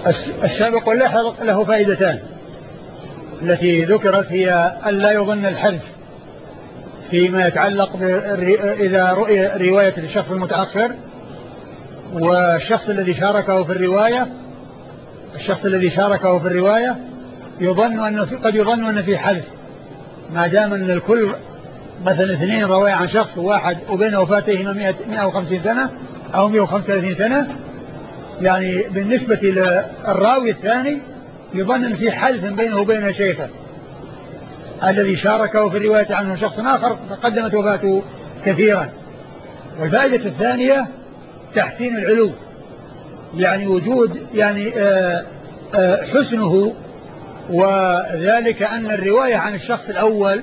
السابق واللاحق له فائدتان. التي ذكرت هي أن لا يظن الحذف فيما يتعلق إذا رؤي رواية الشخص المتأخر والشخص الذي شاركه في الرواية. الشخص الذي شاركه في الرواية قد يظن أن في حذف، ما دام أن الكل مثلا 2 رواية عن شخص واحد وبين وفاتهما 150 سنة أو 135 سنة، يعني بالنسبة للراوي الثاني يظن أن في حذف بينه وبين شيخه الذي شاركه في الرواية عنه شخص آخر تقدمت وفاته كثيرا. والفائدة الثانية تحسين العلو، يعني وجود يعني حسنه، وذلك أن الرواية عن الشخص الأول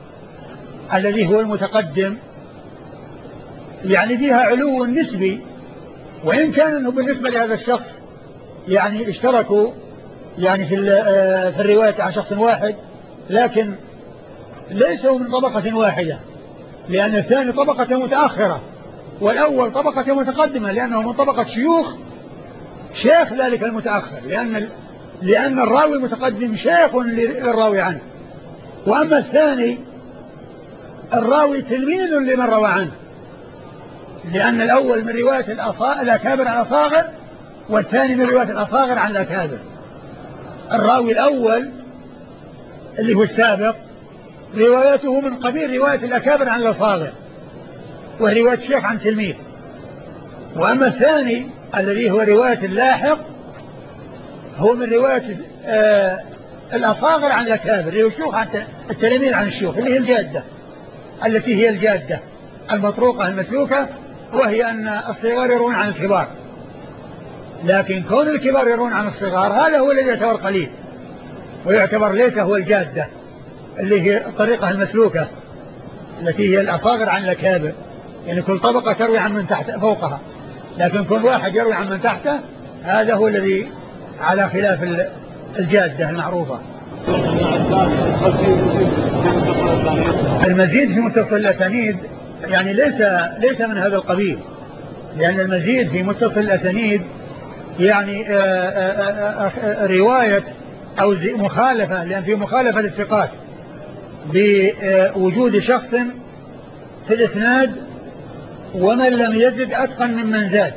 الذي هو المتقدم يعني فيها علو نسبي، وإن كان أنه بالنسبة لهذا الشخص يعني اشتركوا يعني في الرواية عن شخص واحد، لكن ليسوا من طبقة واحدة، لأن الثاني طبقة متأخرة والأول طبقة متقدمة، لأنه من طبقة شيخ ذلك المتأخر، لأن الراوي المتقدم شيخ للراوي عنه، وأما الثاني الراوي تلميذ لمن روى عنه، لأن الأول من رواية الأكابر عن الأصاغر، والثاني من رواية الأصاغر عن الأكابر. الراوي الأول اللي هو السابق روايته من قبيل رواية الأكابر عن الأصاغر، وهي رواية الشيخ عن تلميذ. وأما الثاني الذي هو رواية اللاحق هو من رواية الأصاغر عن الأكابر، اللي هو الشيوخ عن التلاميذ عن الشيوخ، اللي هي الجادة، التي هي الجادة المطروقة المسلوكة، وهي أن الصغار يرون عن الكبار، لكن كون الكبار يرون عن الصغار هذا هو الذي يعتبر قليل، ويعتبر ليس هو الجادة اللي هي الطريقة المسلوكة التي هي الأصاغر عن الأكابر، يعني كل طبقة تروي عن من تحت فوقها، لكن كل واحد يروي عن من تحته، هذا هو الذي على خلاف الجادة المعروفة. المزيد في متصل الأسانيد يعني ليس من هذا القبيل، لأن المزيد في متصل الأسانيد يعني رواية أو مخالفة، لأن في مخالفة للثقات بوجود شخص في الإسناد ومن لم يزد أتقن ممن زاد،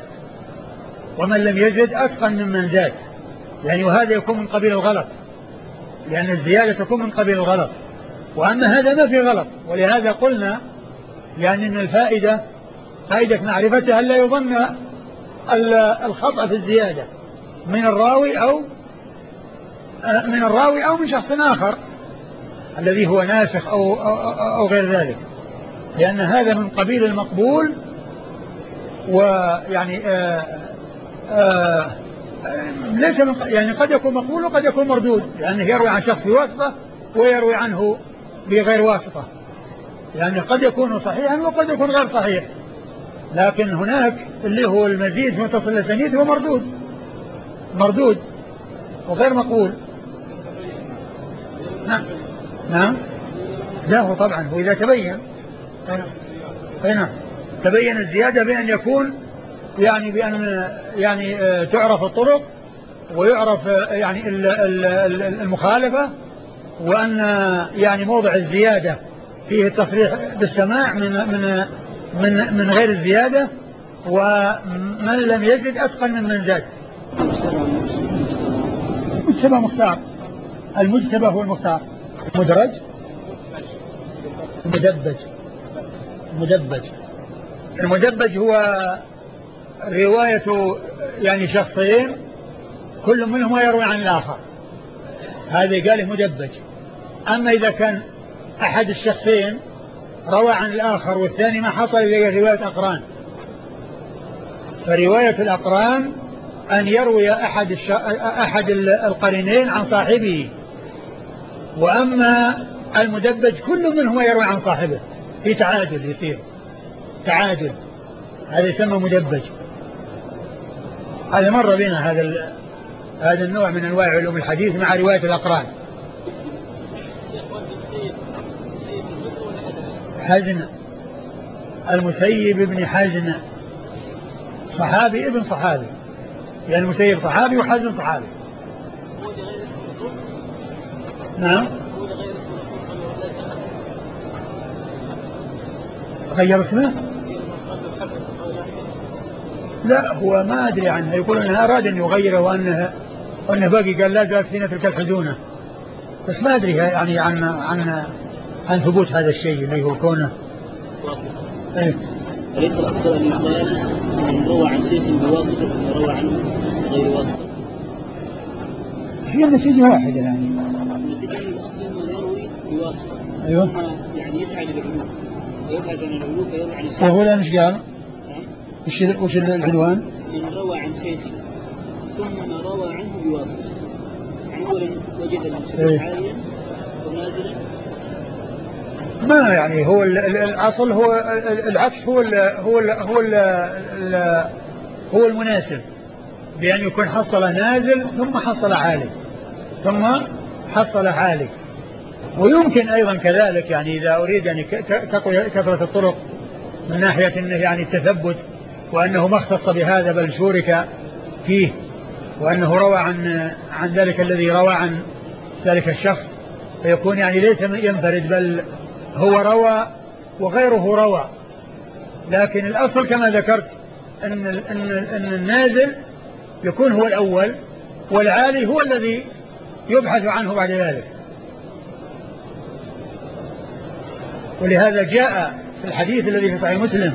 يعني وهذا يكون من قبيل الغلط، لأن الزيادة تكون من قبيل الغلط، وأما هذا ما في غلط. ولهذا قلنا يعني أن فائدة معرفتها لا يظن الخطأ في الزيادة من الراوي أو من شخص آخر الذي هو ناسخ أو غير ذلك، لأن هذا من قبيل المقبول، ويعني ليس يعني قد يكون مقبول وقد يكون مردود، لأنه يروي عن شخص بواسطة ويروي عنه بغير واسطة، يعني قد يكون صحيحا وقد يكون غير صحيح. لكن هناك اللي هو المزيد في متصل الأسانيد هو مردود وغير مقبول. نعم لا هو طبعا هو إذا تبين هنا تبين الزيادة بأن يكون يعني بأن يعني تعرف الطرق ويعرف يعني المخالفة، وأن يعني موضع الزيادة فيه التصريح بالسماع من غير الزيادة، ومن لم يزد أتقن ممن زاد. المجتبى مختار، المجتبى هو المختار. مدرج المدبج هو رواية يعني شخصين كل منهما يروي عن الآخر، هذا قاله مدبج. أما إذا كان أحد الشخصين روى عن الآخر والثاني ما حصل إلى رواية أقران، فرواية الأقران أن يروي أحد القرينين عن صاحبه، وأما المدبج كل منهما يروي عن صاحبه في تعادل، يصير تعادل، هذا يسمى مدبج. هذا مر بنا هذا النوع من أنواع علوم الحديث مع رواية الأقران. حزن، المسيب بن حزن، صحابي ابن صحابي، يعني المسيب صحابي وحزن صحابي. هو لغير اسم الرسول؟ نعم. هو لغير اسم الرسول ولا جاء اسمه؟ غير اسمه؟ لا هو ما أدري عنه، يقول أنه أراد أن يغيره وأنه باقي، قال لا زالت فينا تلك الحزونة، بس ما أدري يعني عن ثبوت هذا الشيء اللي هو كونه واسطة. إيه؟ أليس الأفضل أن يقال من روى عن شيخ بواسطة ثم روى عنه غير واسطة؟ هي النتيجة واحدة يعني. النتيجة الأصل أنه يروي بواسطة. أيوه. ثم يعني يسعى للعلو ويبحث عن العلو فيروي عن الشيخ. وهو لا مش قال؟ نعم. وش العنوان؟ من روى عن شيخ ثم روى عنه بواسطة. يعني أولا وجد الحديث عاليا ونازلا. ما يعني هو الأصل هو العكس، هو المناسب، بأن يكون حصل نازل ثم حصل عالي ثم حصل عالي. ويمكن أيضا كذلك يعني إذا أريد يعني كثرة الطرق من ناحية أنه يعني التثبت، وأنه ما اختص بهذا بل شورك فيه، وأنه روى عن ذلك الذي روى عن ذلك الشخص، فيكون يعني ليس ينفرد بل هو روى وغيره روى. لكن الأصل كما ذكرت أن النازل يكون هو الأول والعالي هو الذي يبحث عنه بعد ذلك. ولهذا جاء في الحديث الذي في صحيح مسلم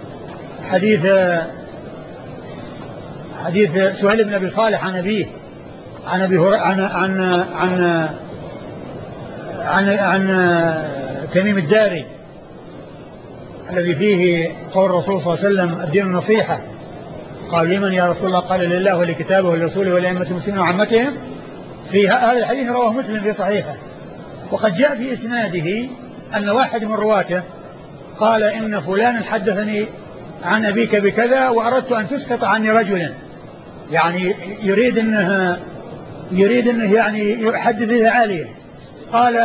حديث سهيل بن أبي صالح عن أبيه عن أبي عن تميم الداري الذي فيه قول الرسول صلى الله عليه وسلم الدين النصيحة. قال لمن يا رسول الله؟ قال لله ولكتابه ولرسوله ولأئمة المسلمين وعامتهم. في هذا الحديث رواه مسلم في صحيحه. وقد جاء في إسناده أن واحد من رواته قال إن فلانا حدثني عن أبيك بكذا وأردت أن تسقط عني رجلا، يعني يريد أنه يعني يحدث عالية. قال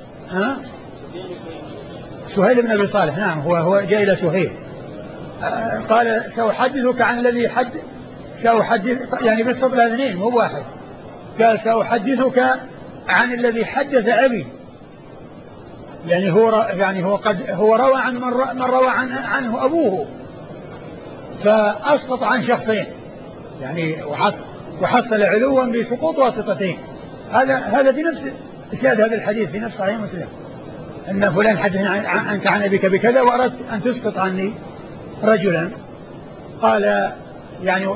سهيل بن أبي صالح، نعم هو جاء إلى سهيل، قال سأحدثك عن الذي سأحدث يعني بسقط الاثنين مو واحد، قال سأحدثك عن الذي حدث أبي، يعني هو روى عن من روى عنه أبوه، فأسقط عن شخصين يعني وحصل علوا بسقوط واسطتين. هذا في نفس إسناد هذا الحديث في نفس صحيح مسلم، أن فلان حدثني عنك عن أبيك بكذا وأردت أن تسقط عني رجلا. قال يعني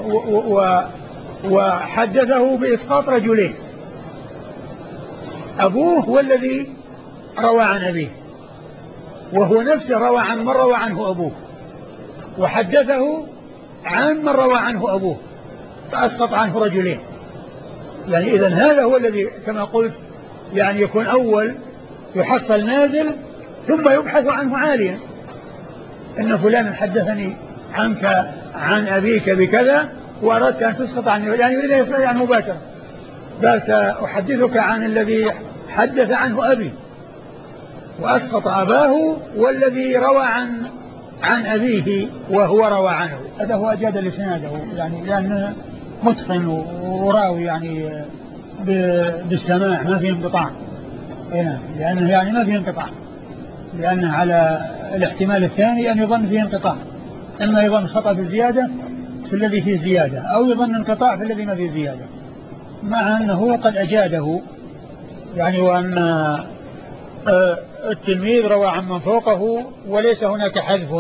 وحدثه بإسقاط رجلين، أبوه هو الذي روى عن أبيه، وهو نفسه روى عن من روى عنه أبوه، وحدثه عن من روى عنه أبوه فأسقط عنه رجلين. يعني إذن هذا هو الذي كما قلت يعني يكون أول يحصل نازل ثم يبحث عنه عاليا، إن فلان حدثني عنك عن أبيك بكذا وأردت أن تسقط عني، يعني يريد أن يسقط عنه مباشرة، بل سأحدثك عن الذي حدث عنه أبي وأسقط أباه والذي روى عن أبيه وهو روى عنه. هذا هو أجاد لسناده يعني لأنه متقن وراوي يعني بالسماع ما فيه انقطاع هنا، لأنه يعني ما فيه انقطاع، لأنه على الاحتمال الثاني أن يظن فيه انقطاع، إما يظن خطأ في الزيادة في الذي فيه زيادة أو يظن انقطاع في الذي ما فيه زيادة، مع أنه قد أجاده يعني وأن التلميذ روى عن من فوقه وليس هناك حذف.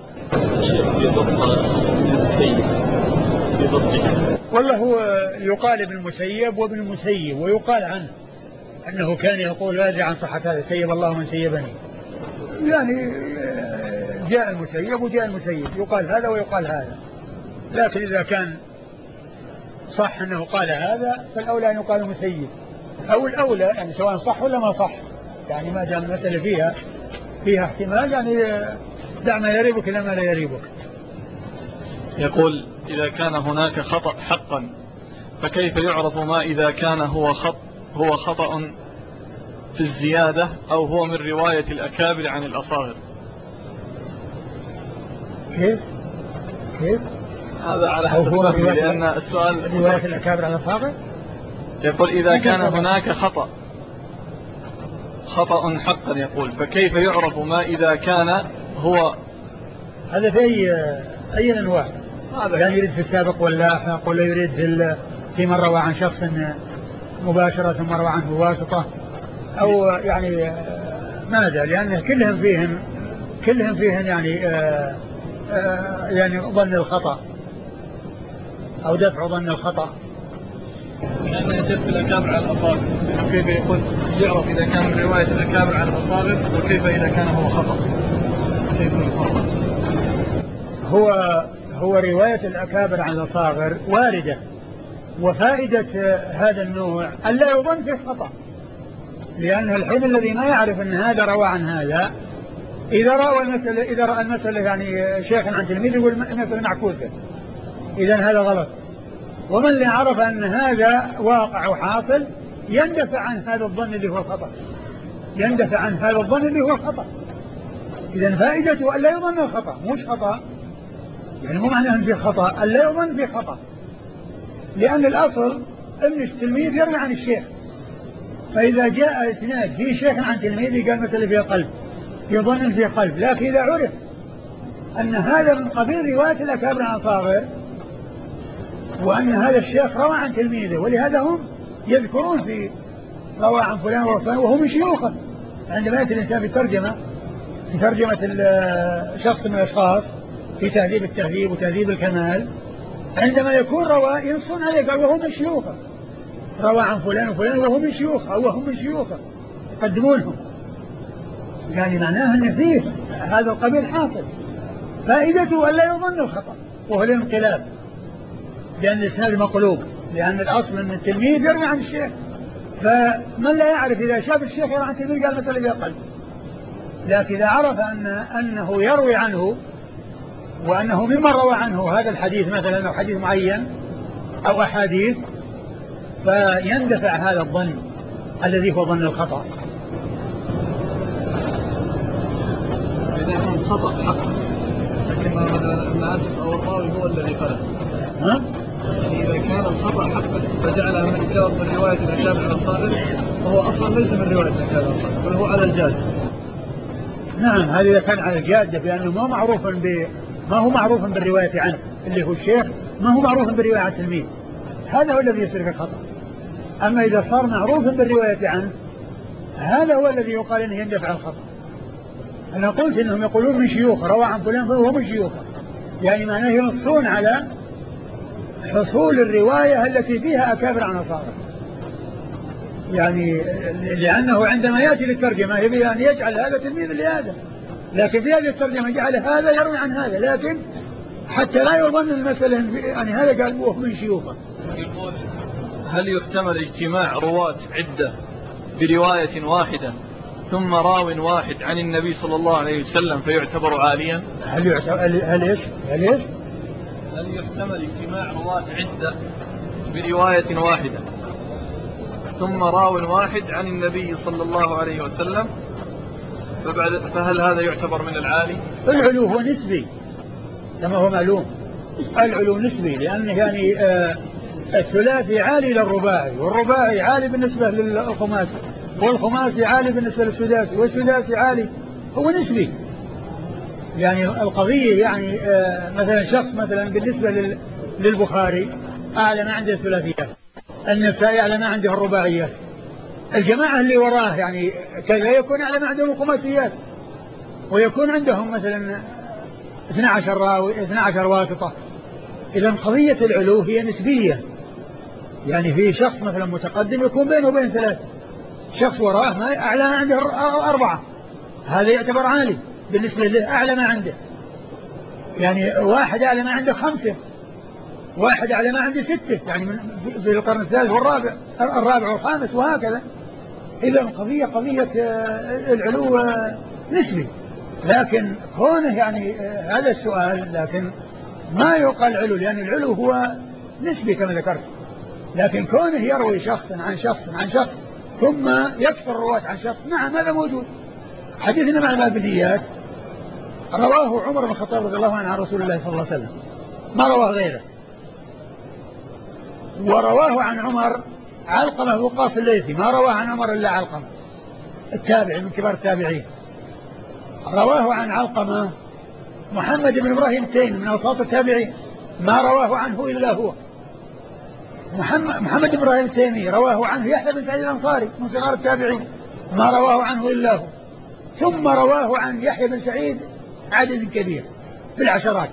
والله هو يقال ابن المسيب وابن المسيب، ويقال عنه أنه كان يقول لا أدري عن صحة هذا، سيب الله من سيبني، يعني جاء المسيب وجاء المسيب، يقال هذا ويقال هذا، لكن إذا كان صح أنه قال هذا فالأولى أن يقال المسيب أو الأولى، يعني سواء صح ولا ماصح، يعني ما دام المسألة فيها احتمال يعني دع ما يريبك إلى ما لا يريبك. يقول إذا كان هناك خطأ حقا فكيف يعرف ما إذا كان هو خطأ في الزيادة أو هو من رواية الأكابر عن الأصاغر؟ كيف؟ هذا على أو حسب هو فهمي، لأن السؤال رواية الأكابر على الأصاغر. يقول إذا كان هناك خطأ حقا، يقول فكيف يعرف ما إذا كان هو هذا في أي الأنواع، يعني يريد في السابق واللاحق، ولا يريد في من روى عن شخص مباشرة ثم روى عنه بواسطة، أو يعني ماذا، لأن كلهم فيهم يعني ظن الخطأ أو دفع ظن الخطأ. كان يجب الأكابر على الأصابع، كيف يقول يعرف إذا كان من رواية الأكابر على الأصابع، وكيف إذا كان هو خطأ، كيف الخطأ؟ هو رواية الأكابر عن الأصاغر واردة، وفائدة هذا النوع ألا يظن فيه خطأ، لأن الحين الذي ما يعرف أن هذا روى عن هذا، إذا رأى المسألة يعني شيخ عن تلميذ يقول المسألة معكوسة، إذن هذا غلط. ومن اللي عرف أن هذا واقع وحاصل يندفع عن هذا الظن اللي هو الخطأ، يندفع عن هذا الظن اللي هو الخطأ. إذن فائدته ألا يظن الخطأ، مش خطأ، يعني مو معناه أن في خطأ، ألا يظن في خطأ، لأن الأصل أن التلميذ يروي عن الشيخ، فإذا جاء إسناد فيه شيخ عن تلميذ قال مسألة فيها قلب، يظن فيه قلب، لكن إذا عرف أن هذا من قبيل رواية الأكابر عن صاغر، وأن هذا الشيخ روى عن تلميذه، ولهذا هم يذكرون في روى عن فلان وفلان وهو من شيوخه. عندما يأتي الإنسان في ترجمة شخص من الأشخاص في تهذيب التهذيب وتهذيب الكمال، عندما يكون روى ينصون عليه قال وهو من شيوخه، روى عن فلان وفلان وهو من شيوخه أو وهم من شيوخه، يقدمونهم، يعني معناه أن فيه هذا القبيل حاصل. فائدته ألا يظن الخطأ وهو الانقلاب، لأن الإسناد مقلوب، لأن الأصل أن التلميذ يروي عن الشيخ، فمن لا يعرف إذا شاف الشيخ يروي عن التلميذ قال مسألة فيها قلب، لكن إذا عرف أنه يروي عنه وأنه ممن روى عنه هذا الحديث مثلا أو حديث معين أو أحاديث، فيندفع هذا الظن الذي هو ظن الخطأ. إذا كان خطأ حقا، لكن الناسخ أو الراوي هو الذي قال، يعني إذا كان الخطأ حقا فجعله من رواية الأكابر على الصاغر، فهو أصلا ليس من رواية الأكابر على الصاغر، بل هو على الجادة. نعم، هذا إذا كان على الجادة، بأنه ما هو معروف بالرواية عنه اللي هو الشيخ، ما هو معروف بالرواية عن التلميذ، هذا هو الذي يصير في الخطأ. أما إذا صار معروف بالرواية عنه، هذا هو الذي يقال أنه يندفع الخطأ. أنا قلت أنهم يقولون من شيوخ، روى عن فلان فهو من شيوخه، يعني معناه ينصون على حصول الرواية التي فيها أكابر عن أصاغر، يعني لأنه عندما يأتي للترجمة يبي أن يجعل هذا تلميذ لهذا، لكن في هذه الترجمة جعل هذا يروي عن هذا، لكن حتى لا يظن المسألة يعني هذا قال وهو من شيوخه. هل يحتمل اجتماع رواة عدة برواية واحدة ثم راو واحد عن النبي صلى الله عليه وسلم فيعتبر عاليا؟ هل يحتمل اجتماع رواة عدة برواية واحدة ثم راو واحد عن النبي صلى الله عليه وسلم، فهل هذا يعتبر من العالي؟ العلو هو نسبي كما هو معلوم، العلو نسبي، لأنه يعني الثلاثي عالي للرباعي، والرباعي عالي بالنسبة للخماسي، والخماسي عالي بالنسبة للسداسي، والسداسي عالي، هو نسبي. يعني القضية يعني مثلا شخص مثلا بالنسبة للبخاري أعلى ما عنده الثلاثيات، النسائي أعلى ما عنده الرباعيات، الجماعة اللي وراه يعني كذا يكون أعلى ما عندهم الخماسيات، ويكون عندهم مثلا 12 راوي 12 واسطة. إذا قضية العلو هي نسبية، يعني في شخص مثلا متقدم يكون بينه وبين ثلاثة، شخص وراه ما أعلى ما عنده 4، هذا يعتبر عالي بالنسبة له أعلى ما عنده، يعني واحد أعلى ما عنده 5، واحد أعلى ما عنده 6، يعني في القرن الثالث والرابع الرابع والخامس وهكذا. إذا القضية قضية العلو نسبي، لكن كونه يعني هذا السؤال، لكن ما يقال علو، لأن العلو هو نسبي كما ذكرت، لكن كونه يروي شخص عن شخص عن شخص ثم يكثر الرواة عن شخص، نعم هذا موجود. حديثنا مع البابليات رواه عمر بن الخطاب رضي الله عنه عن رسول الله صلى الله عليه وسلم، ما رواه غيره. ورواه عن عمر علقمة وقاص الليثي، ما رواه عن عمر إلا علقمة التابعي من كبار التابعين. رواه عن علقمة محمد بن إبراهيم التيمي من أوساط التابعين، ما رواه عنه إلا هو. محمد بن إبراهيم التيمي رواه عنه يحيى بن سعيد الأنصاري من صغار التابعين، ما رواه عنه إلا هو. ثم رواه عن يحيى بن سعيد عدد كبير بالعشرات،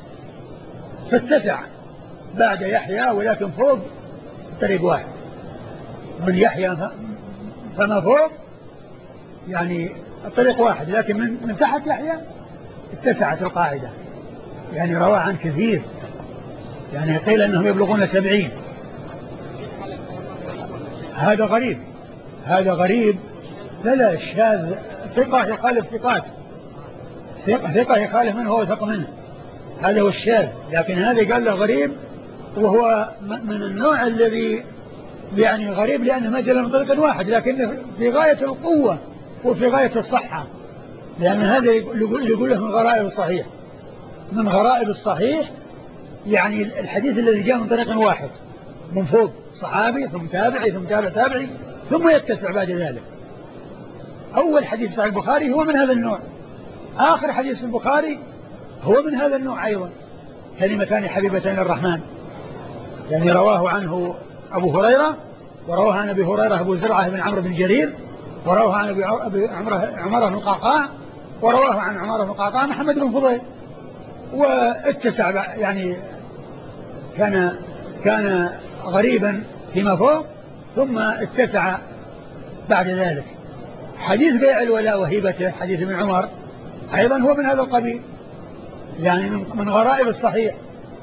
فاتسع بعد يحيى ولكن فوق طريق واحد من يحيى فما فوق، يعني الطريق واحد، لكن من تحت يحيى اتسعت القاعدة، يعني روى عن كثير، يعني قيل أنهم يبلغون 70. هذا غريب، هذا غريب. لا الشاذ ثقة يخالف ثقات، ثقة يخالف منه هو ثقة منه، هذا هو الشاذ. لكن هذا قال له غريب، وهو من النوع الذي يعني غريب لأنه ما جاء من طريق واحد، لكنه في غاية القوة وفي غاية الصحة، لأن هذا يقول له من غرائب الصحيح، من غرائب الصحيح، يعني الحديث الذي جاء من طريق واحد من فوق صحابي ثم تابعي ثم تابعي ثم يتسع بعد ذلك. أول حديث صحيح البخاري هو من هذا النوع، آخر حديث في البخاري هو من هذا النوع أيضا، كلمتان حبيبتان الرحمن، يعني رواه عنه أبو هريرة، ورواه عن أبي هريرة أبو زرعة بن عمرو بن جرير، ورواه عن أبي عمرة بن القعقاع، ورواه عن عمرة بن القعقاع محمد بن فضيل. واتسع، يعني كان غريبا فيما فوق ثم اتسع بعد ذلك. حديث بيع الولاء وهبته حديث ابن عمر أيضا هو من هذا القبيل، يعني من غرائب الصحيح.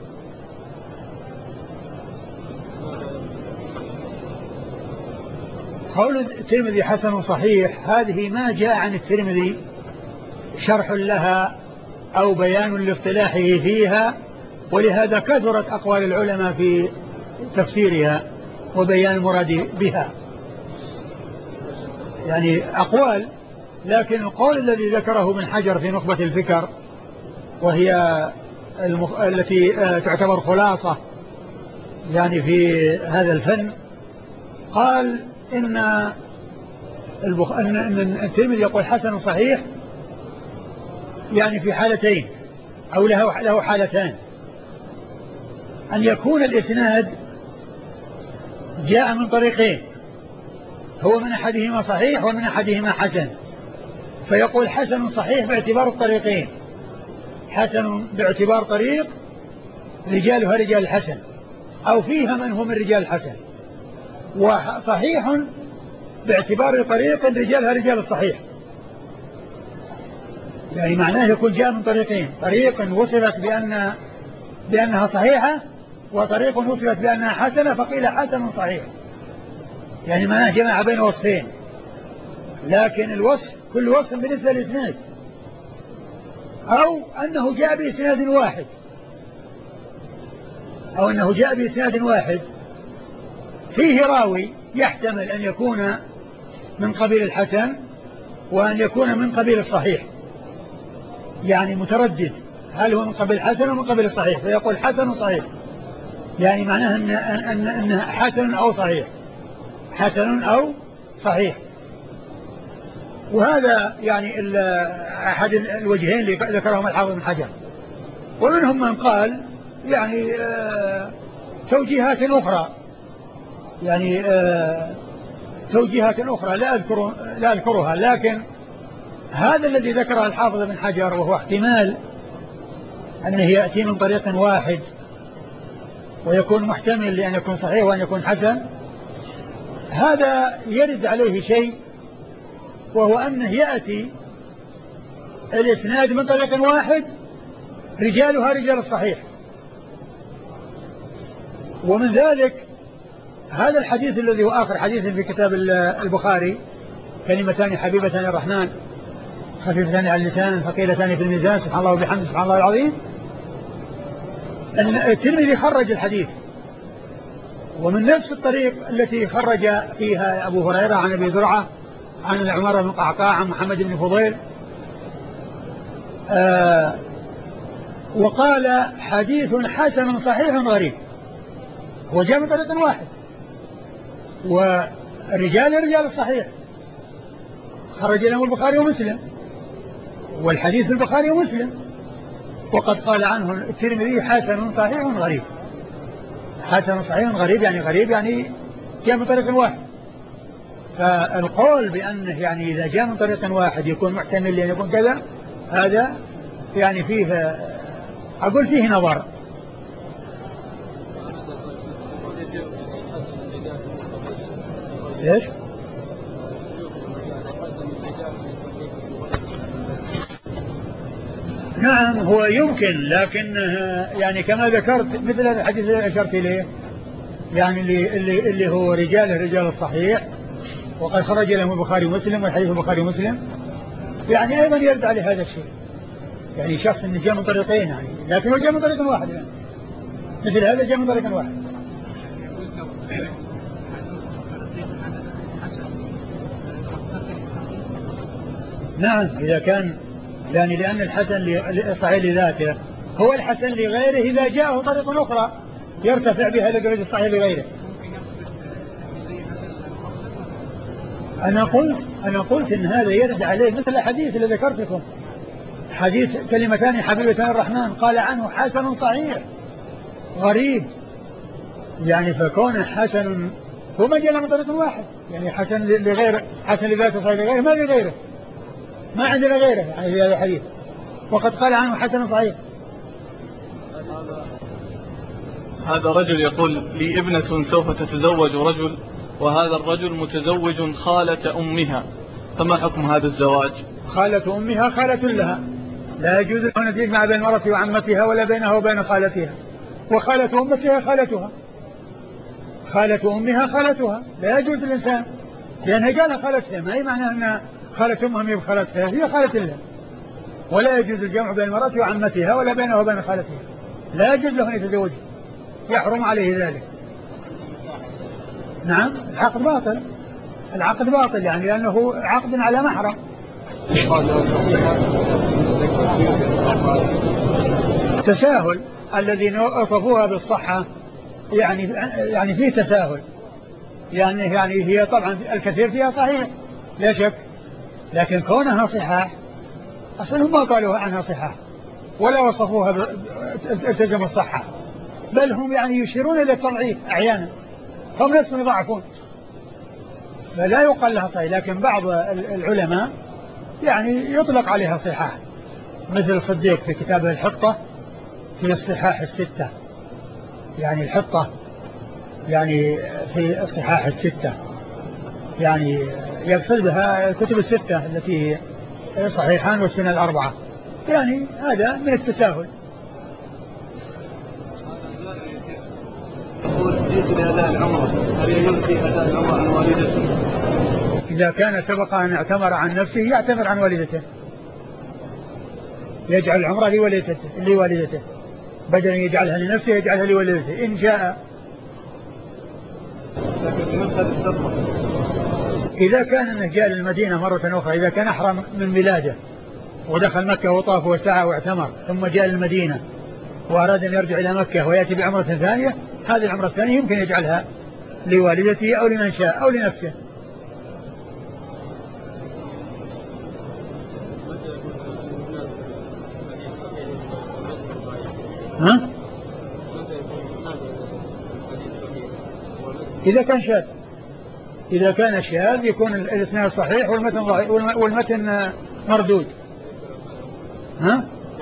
قول الترمذي حسن صحيح، هذه ما جاء عن الترمذي شرح لها أو بيان لاصطلاحه فيها، ولهذا كثرت أقوال العلماء في تفسيرها وبيان المراد بها، يعني أقوال. لكن القول الذي ذكره ابن حجر في نخبة الفكر، وهي التي تعتبر خلاصة يعني في هذا الفن، قال إن الترمذي يقول حسن صحيح يعني في حالتين أو له حالتان: أن يكون الإسناد جاء من طريقين، هو من أحدهما صحيح ومن أحدهما حسن، فيقول حسن صحيح باعتبار الطريقين، حسن باعتبار طريق رجالها رجال الحسن أو فيها من هو من رجال الحسن، وصحيح باعتبار طريق رجالها رجال الصحيح. يعني معناه يكون جاء من طريقين، طريق وصفت بأنها صحيحة، وطريق وصفت بأنها حسنة فقيل حسن صحيح، يعني معناه جمع بين وصفين. لكن الوصف كل وصف بالنسبة للإسناد، أو أنه جاء بإسناد واحد، أو أنه جاء بإسناد واحد فيه راوي يحتمل أن يكون من قبيل الحسن وأن يكون من قبيل الصحيح، يعني متردد هل هو من قبيل الحسن أو من قبيل الصحيح، فيقول حسن صحيح، يعني معناه أن حسن أو صحيح، حسن أو صحيح. وهذا يعني أحد الوجهين اللي ذكرهم الحافظ بن حجر. ومنهم من قال يعني توجيهات أخرى، يعني توجيهات أخرى لا أذكرها، لكن هذا الذي ذكره الحافظ بن حجر وهو احتمال أنه يأتي من طريق واحد ويكون محتمل لأن يكون صحيح وأن يكون حسن، هذا يرد عليه شيء، وهو أنه يأتي الإسناد من طريق واحد رجالها رجال الصحيح. ومن ذلك هذا الحديث الذي هو آخر حديث في كتاب البخاري: كلمتان حبيبتان الرحمن خفيفتان على اللسان ثقيلتان في الميزان سبحان الله وبحمده سبحان الله العظيم. الترمذي خرج الحديث، ومن نفس الطريق التي خرج فيها أبو هريرة عن أبي زرعة عن عمر بن القعقاع عن محمد بن فضيل، وقال حديث حسن صحيح غريب، هو جاء من طريق واحد، ورجال الصحيح خرج لهم البخاري ومسلم، والحديث في البخاري ومسلم، وقد قال عنه الترمذي حسن صحيح غريب. حسن صحيح غريب يعني غريب يعني جاء من طريق واحد. فالقول بأنه يعني إذا جاء من طريق واحد يكون محتمل أن يكون كذا، هذا يعني فيه أقول فيه نظر. إيش؟ نعم هو يمكن، لكن يعني كما ذكرت مثل هذا الحديث الذي أشرت إليه، يعني اللي هو رجال الصحيح وقد خرج لهم البخاري ومسلم، والحديث البخاري ومسلم، يعني أيضا يرد عليه هذا الشيء، يعني شخص إنه جاء من طريقين يعني، لكن هو جاء من طريق واحد يعني. مثل هذا جاء من طريق واحد. نعم إذا كان يعني لأن الحسن صحيح لذاته هو الحسن لغيره إذا جاءه طريق أخرى يرتفع بها لدرجة الصحيح لغيره. أنا قلت إن هذا يرد عليه مثل الحديث اللي ذكرت لكم، حديث كلمتان حبيبتان الرحمن قال عنه حسن صحيح غريب، يعني فكون حسن هو ما جاء من طريق واحد، يعني حسن لغيره، حسن لذاته صحيح لغيره، ما لغيره، ما عندنا غيره يعني في هذا الحديث، وقد قال عنه حسن صحيح. هذا رجل يقول لي ابنة سوف تتزوج رجل، وهذا الرجل متزوج خالة أمها، فما حكم هذا الزواج؟ خالة أمها خالة لها، لا يجوز أن تجمع بين المرأة وعمتها ولا بينها وبين خالتها، وخالة أمتها خالتها، خالة أمها خالتها، لا يجوز الإنسان لأنها قال خالتها، ما هي معنى أن خالة أمها هي بخالتها، هي خالة لها، ولا يجوز الجمع بين المرأة وعمتها ولا بينها وبين خالتها، لا يجوز له أن يتزوجها، يحرم عليه ذلك. نعم العقد باطل، العقد باطل يعني لأنه عقد على محرم. تساهل الذين وصفوها بالصحة يعني فيه تساهل، يعني هي طبعا الكثير فيها صحيح لا شك، لكن كونها صحاح أصلا هم ما قالوا عنها صحاح ولا وصفوها التزموا الصحة، بل هم يعني يشيرون إلى التضعيف أحيانا، هم ناس يضعفون فلا يقال لها صحيح، لكن بعض العلماء يعني يطلق عليها صحاح، مثل الصديق في كتابه الحطة في الصحاح الستة، يعني الحطة يعني في الصحاح الستة، يعني يقصد بها الكتب الستة التي هي صحيحان والسنن الأربعة، يعني هذا من التساهل. إذا كان سبق أن اعتمر عن نفسه يعتمر عن والدته، يجعل العمرة لوالدته بدل أن يجعلها لنفسه يجعلها لوالدته إن شاء. إذا كان أنه جاء للمدينة مرة أخرى، إذا كان أحرم من ميلاده ودخل مكة وطاف وسعى واعتمر ثم جاء للمدينة وأراد أن يرجع إلى مكة ويأتي بعمرة ثانية، هذه العمرة الثانية يمكن يجعلها لوالدته أو لمن شاء أو لنفسه. ها؟ إذا كان شاذ، إذا كان شاذ يكون الإسناد صحيح والمتن مردود. ها؟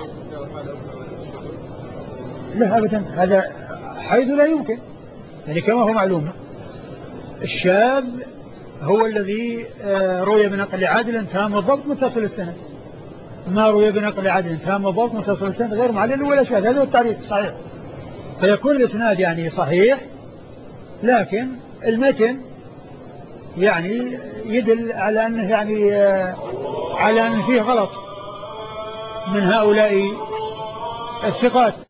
لا أبدا، هذا حيث لا يمكن، يعني كما هو معلوم الشاذ هو الذي روي بنقل عادل تام الضبط متصل السند، ما روي بنقل عادل تام الضبط متصل السند غير معلل ولا شاذ، هذا هو التعريف صحيح، فيكون الإسناد يعني صحيح لكن المتن يعني يدل على أنه يعني على أن فيه غلط من هؤلاء الثقات.